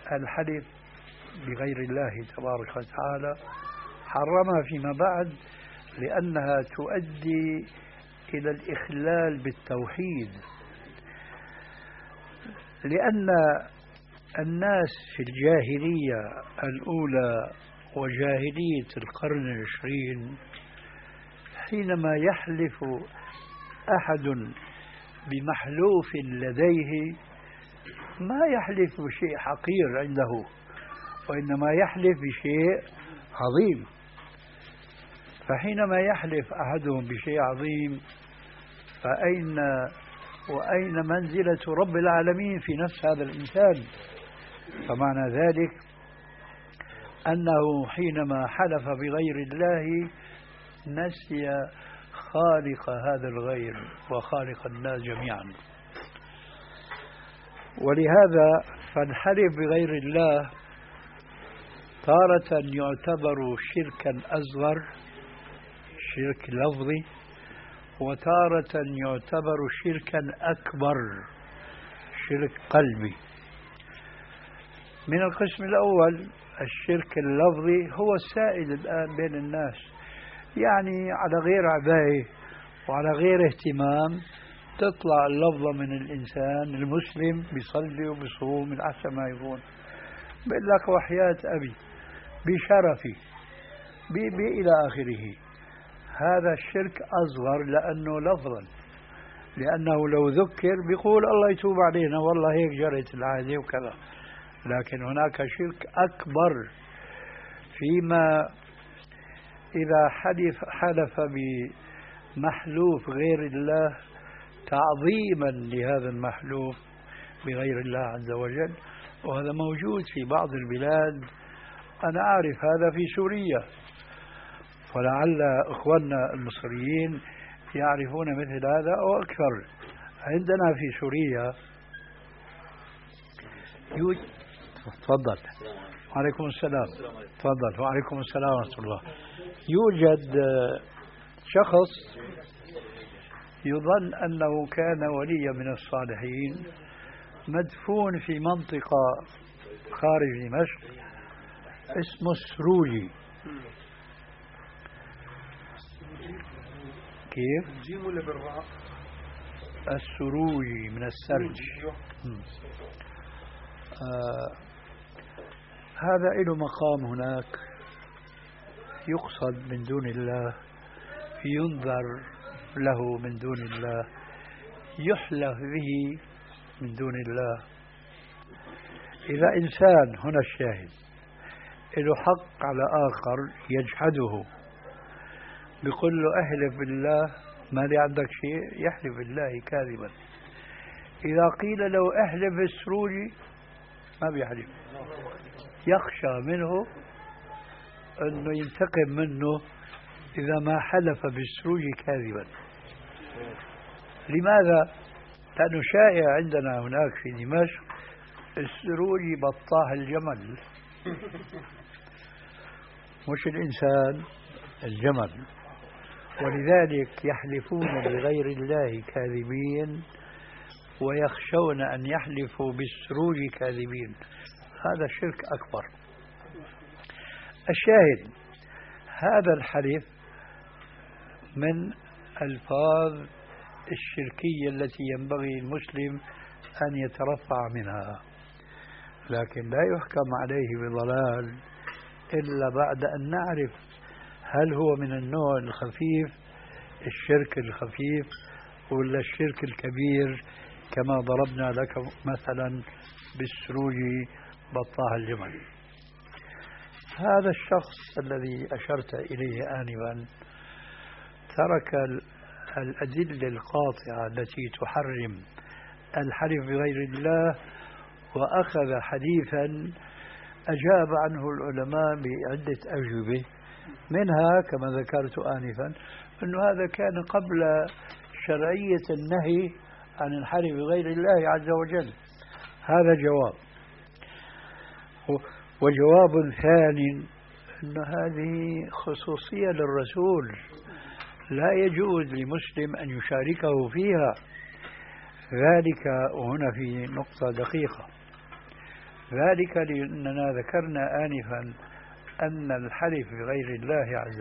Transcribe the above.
الحلف بغير الله تبارك وتعالى حرمها فيما بعد لأنها تؤدي إلى الإخلال بالتوحيد، لأن الناس في الجاهلية الأولى وجاهلية القرن العشرين حينما يحلف أحد بمحلوف لديه ما يحلف بشيء حقير عنده، وإنما يحلف بشيء عظيم. فحينما يحلف أحدهم بشيء عظيم وأين منزلة رب العالمين في نفس هذا الإنسان؟ فمعنى ذلك أنه حينما حلف بغير الله نسي خالق هذا الغير وخالق الناس جميعا. ولهذا فالحلف بغير الله تارة يعتبر شركا أصغر، شرك لفظي، وتارة يعتبر شركا أكبر، شرك قلبي. من القسم الأول الشرك اللفظي هو السائد الآن بين الناس، يعني على غير عباية وعلى غير اهتمام تطلع اللفظة من الإنسان المسلم بيصلي وبيصوم من أحسن ما يكون، بيقول لك وحياة أبي بشرفي إلى آخره. هذا الشرك أصغر لأنه لفظا، لأنه لو ذكر بيقول الله يتوب علينا والله هيك جرت العادة وكذا. لكن هناك شرك أكبر فيما إذا حلف بمحلوف غير الله تعظيما لهذا المحلوف بغير الله عز وجل، وهذا موجود في بعض البلاد. أنا أعرف هذا في سوريا، ولعل إخواننا المصريين يعرفون مثل هذا أو أكثر. عندنا في سوريا تفضل. وعليكم السلام. تفضل. وعليكم السلام ورحمة الله. يوجد شخص يظن أنه كان وليا من الصالحين مدفون في منطقة خارج دمشق اسمه السروجي. كيف؟ جيم ولا بالراء؟ السروجي من السرج. هذا له مقام هناك، يقصد من دون الله، ينذر له من دون الله، يحلف به من دون الله. إذا إنسان، هنا الشاهد، له حق على آخر يجحده، بيقول له احلف بالله ما لي عندك شيء، يحلف بالله كاذبا. إذا قيل له احلف بالسروجي ما بيحلف، يخشى منه أنه ينتقم منه إذا ما حلف بالسروجي كاذبا. لماذا؟ لأنه شائع عندنا هناك في دمشق السروجي بطاح الجمل، مش الإنسان، الجمل. ولذلك يحلفون بغير الله كاذبين ويخشون أن يحلفوا بالسروج كاذبين. هذا شرك أكبر. الشاهد هذا الحلف من ألفاظ الشركية التي ينبغي المسلم أن يترفع منها، لكن لا يحكم عليه بضلال إلا بعد أن نعرف هل هو من النوع الخفيف، الشرك الخفيف، ولا الشرك الكبير كما ضربنا لك مثلا بالسروج بطاح الجمل. هذا الشخص الذي أشرت إليه آنفا ترك الأدلة القاطعة التي تحرم الحلف بغير الله وأخذ حديثا أجاب عنه العلماء بعدة أجوبة، منها كما ذكرت آنفا أن هذا كان قبل شرعية النهي عن الحلف بغير الله عز وجل. هذا جواب. وجواب ثاني أن هذه خصوصية للرسول لا يجوز لمسلم أن يشاركه فيها. ذلك وهنا في نقطة دقيقة، ذلك لأننا ذكرنا آنفا أن الحلف بغير الله عز